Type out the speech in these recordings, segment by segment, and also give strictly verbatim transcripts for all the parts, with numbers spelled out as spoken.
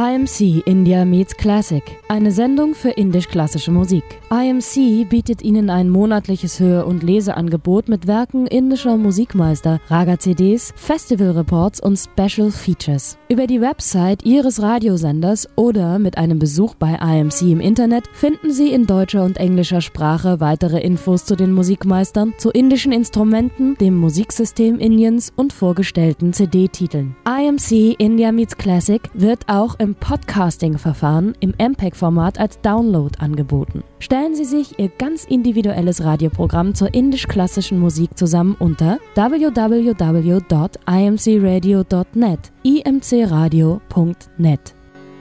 I M C India Meets Classic, eine Sendung für indisch-klassische Musik. I M C bietet Ihnen ein monatliches Hör- und Leseangebot mit Werken indischer Musikmeister, Raga-C Ds, Festival-Reports und Special Features. Über die Website Ihres Radiosenders oder mit einem Besuch bei I M C im Internet finden Sie in deutscher und englischer Sprache weitere Infos zu den Musikmeistern, zu indischen Instrumenten, dem Musiksystem Indiens und vorgestellten C D-Titeln. I M C India Meets Classic wird auch im Podcasting-Verfahren im M P E G-Format als Download angeboten. Stellen Sie sich Ihr ganz individuelles Radioprogramm zur indisch-klassischen Musik zusammen unter w w w punkt i m c radio punkt net, i m c radio punkt net.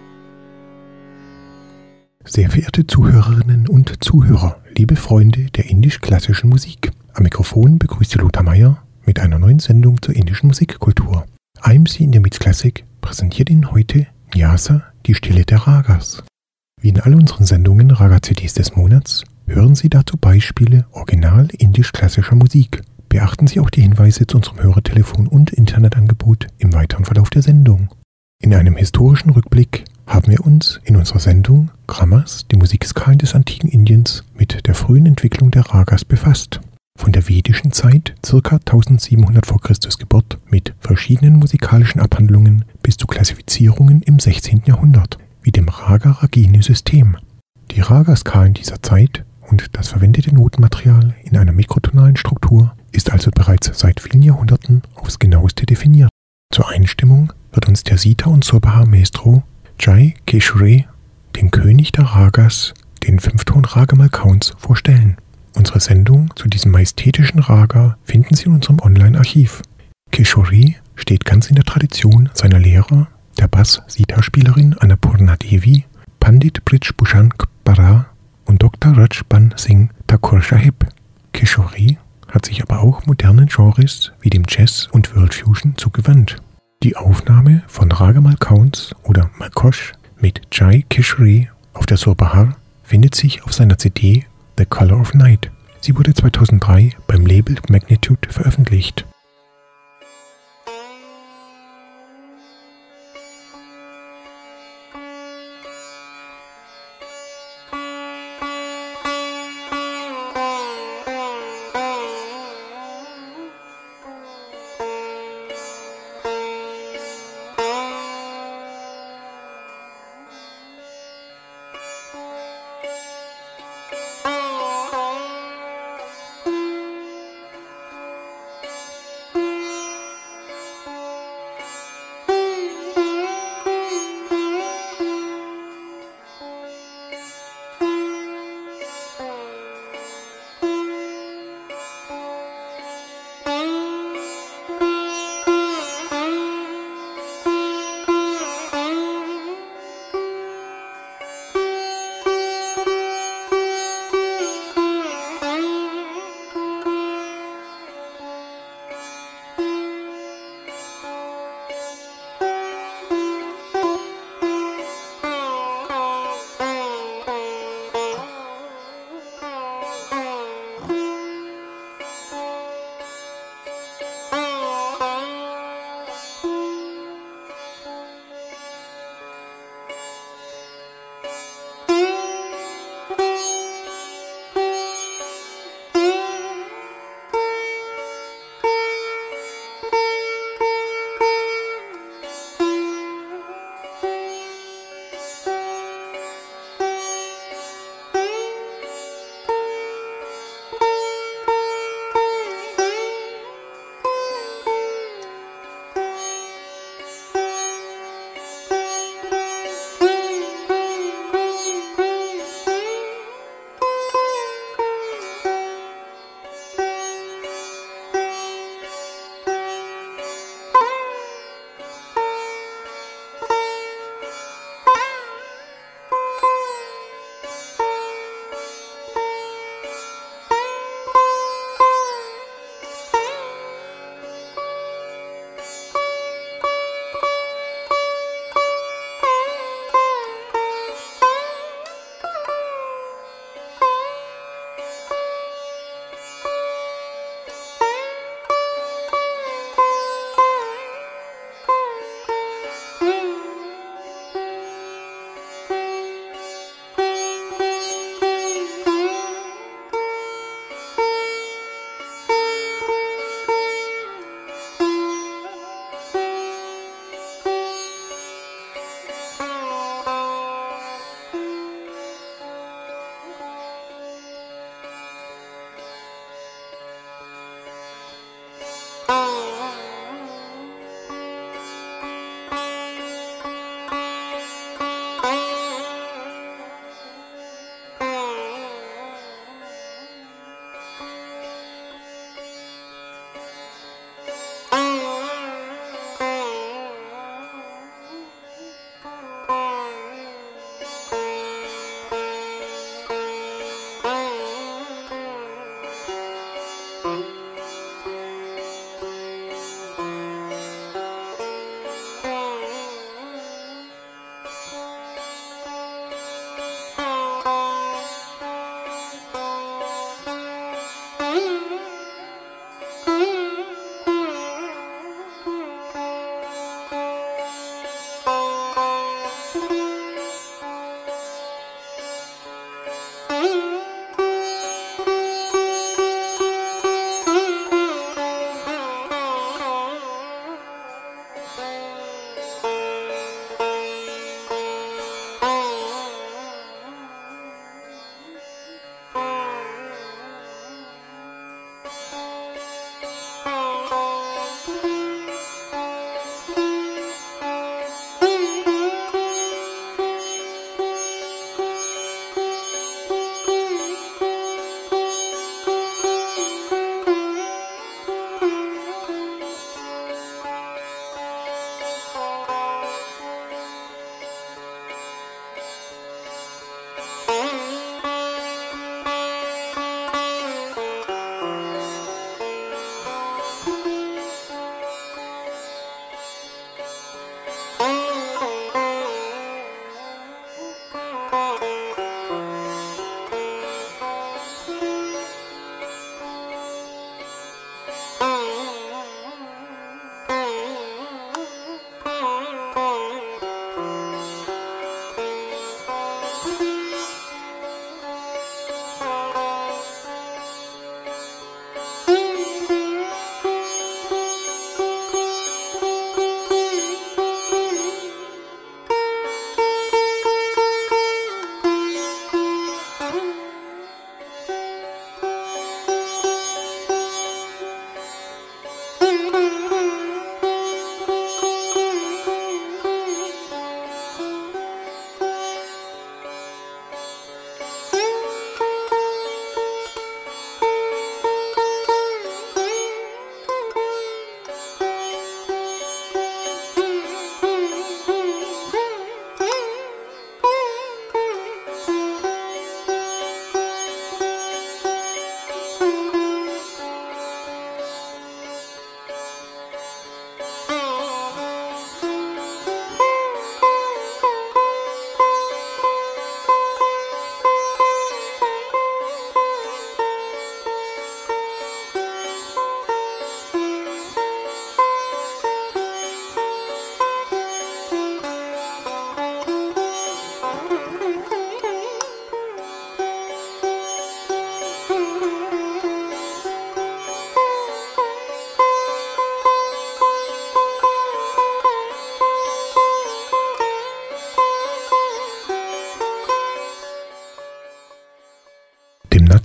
Sehr verehrte Zuhörerinnen und Zuhörer, liebe Freunde der indisch-klassischen Musik, am Mikrofon begrüßt Sie Lothar Meier mit einer neuen Sendung zur indischen Musikkultur. I M C India Meets Classic präsentiert Ihnen heute Nyasa, die Stille der Ragas. Wie in all unseren Sendungen Raga-C Ds des Monats hören Sie dazu Beispiele original indisch-klassischer Musik. Beachten Sie auch die Hinweise zu unserem Hörertelefon und Internetangebot im weiteren Verlauf der Sendung. In einem historischen Rückblick haben wir uns in unserer Sendung Grammas, die Musikskalen des antiken Indiens, mit der frühen Entwicklung der Ragas befasst. Von der vedischen Zeit, ca. tausendsiebenhundert vor Christus Geburt, mit verschiedenen musikalischen Abhandlungen bis zu Klassifizierungen im sechzehnten Jahrhundert, wie dem Raga-Ragini-System. Die Ragaskalen dieser Zeit und das verwendete Notenmaterial in einer mikrotonalen Struktur ist also bereits seit vielen Jahrhunderten aufs genaueste definiert. Zur Einstimmung wird uns der Sita- und Surbahar-Maestro Jai Keshri, den König der Ragas, den Fünfton Raga Malkauns, vorstellen. Unsere Sendung zu diesem majestätischen Raga finden Sie in unserem Online-Archiv. Keshri steht ganz in der Tradition seiner Lehrer, der Bass-Sita-Spielerin Annapurna Devi, Pandit Brij Bhushan Bara und Doktor Rajban Singh Thakur Sahib. Keshri hat sich aber auch modernen Genres wie dem Jazz und World Fusion zugewandt. Die Aufnahme von Raga Malkauns oder Malkosh mit Jai Keshri auf der Surbahar findet sich auf seiner C D The Color of Night. Sie wurde zweitausenddrei beim Label Magnitude veröffentlicht.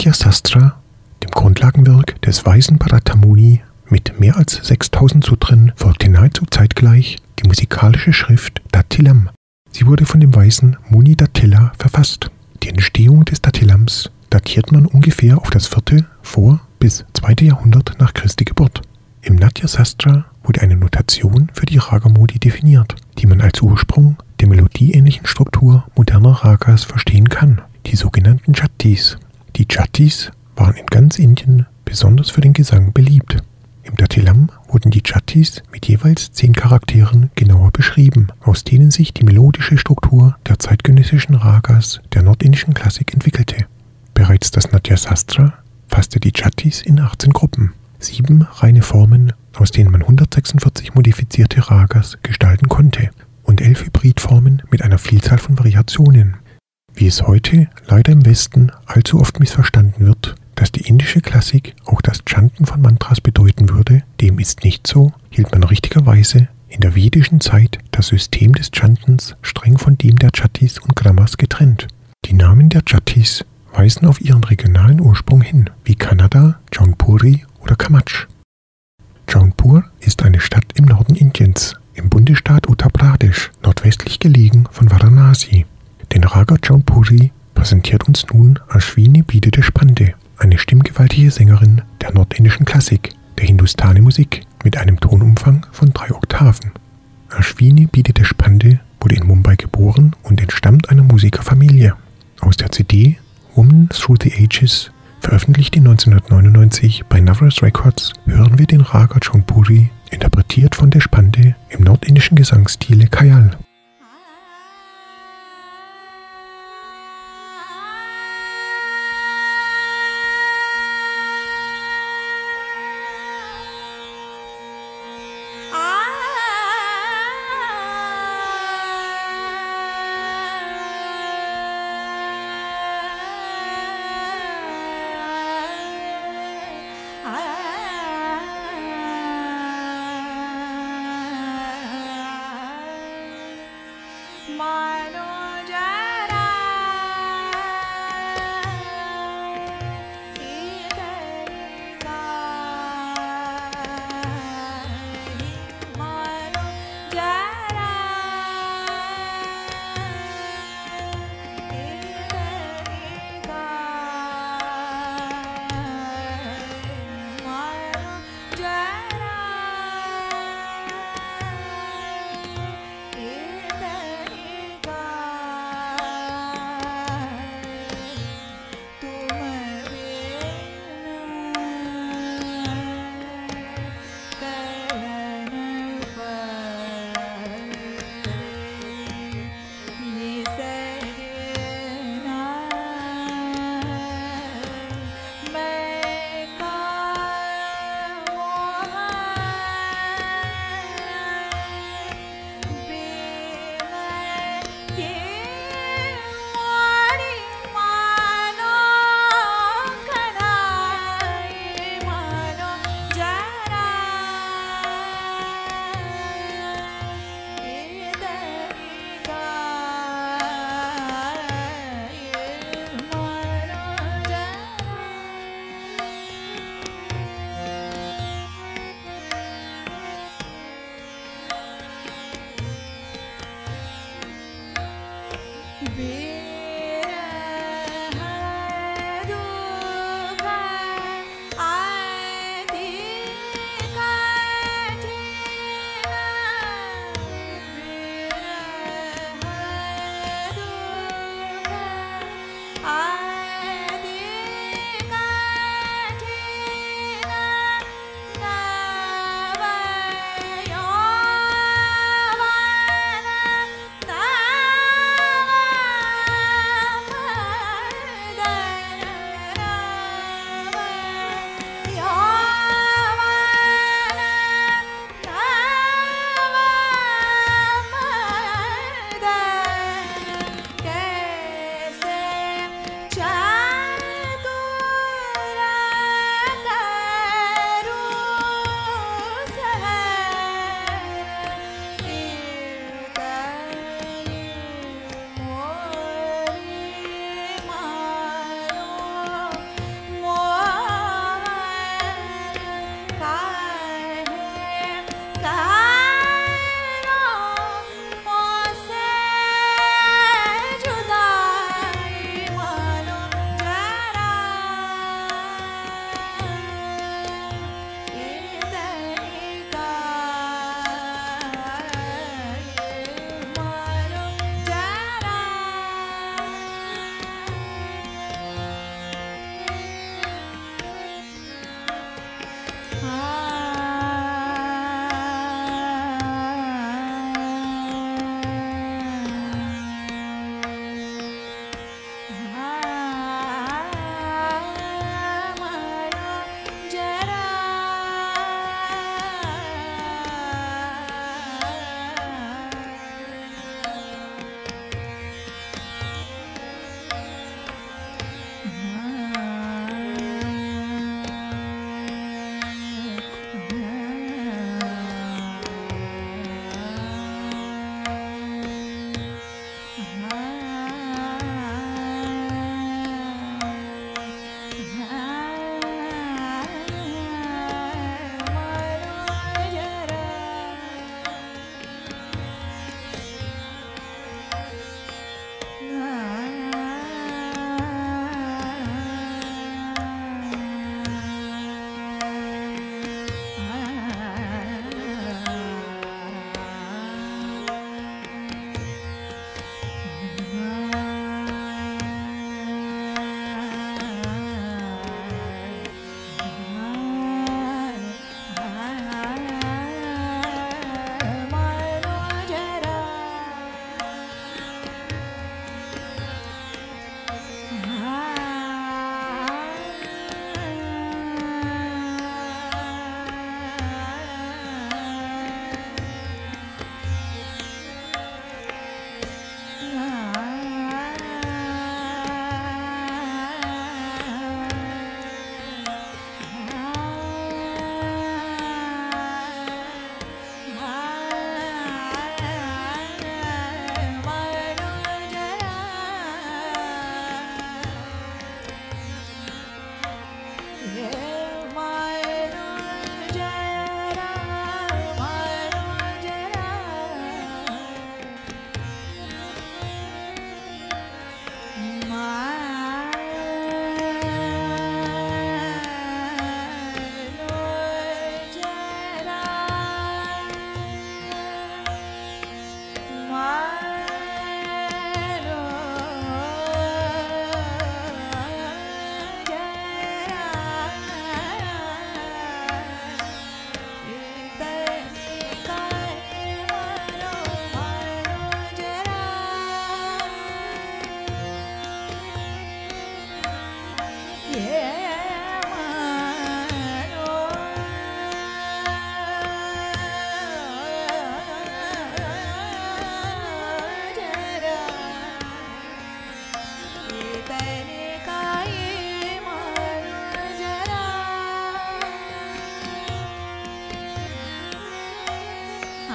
Natya Sastra, dem Grundlagenwerk des weisen Bharata Muni mit mehr als sechstausend Sutren, folgte nahezu zeitgleich die musikalische Schrift Datilam. Sie wurde von dem weisen Muni Datila verfasst. Die Entstehung des Datilams datiert man ungefähr auf das vierte vor bis zweite Jahrhundert nach Christi Geburt. Im Natya Sastra wurde eine Notation für die Ragamodi definiert, die man als Ursprung der melodieähnlichen Struktur moderner Ragas verstehen kann, die sogenannten Jatis. Die Jatis waren in ganz Indien besonders für den Gesang beliebt. Im Datilam wurden die Jatis mit jeweils zehn Charakteren genauer beschrieben, aus denen sich die melodische Struktur der zeitgenössischen Ragas der nordindischen Klassik entwickelte. Bereits das Natya Sastra fasste die Jatis in achtzehn Gruppen, sieben reine Formen, aus denen man hundertsechsundvierzig modifizierte Ragas gestalten konnte, und elf Hybridformen mit einer Vielzahl von Variationen. Wie es heute leider im Westen allzu oft missverstanden wird, dass die indische Klassik auch das Chanten von Mantras bedeuten würde, dem ist nicht so, hielt man richtigerweise in der vedischen Zeit das System des Chantens streng von dem der Jatis und Grammas getrennt. Die Namen der Jatis weisen auf ihren regionalen Ursprung hin, wie Kannada, Jaunpuri oder Kamach. Jaunpur ist eine Stadt im Norden Indiens, im Bundesstaat Uttar Pradesh, nordwestlich gelegen von Varanasi. Den Raga Jaunpuri präsentiert uns nun Ashwini Bidedeshpande, eine stimmgewaltige Sängerin der nordindischen Klassik, der Hindustani-Musik, mit einem Tonumfang von drei Oktaven. Ashwini Bidedeshpande wurde in Mumbai geboren und entstammt einer Musikerfamilie. Aus der C D Woman Through the Ages, veröffentlicht in neunzehnhundertneunundneunzig bei Navras Records, hören wir den Raga Jaunpuri, interpretiert von Deshpande im nordindischen Gesangsstile Khyal.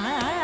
ah,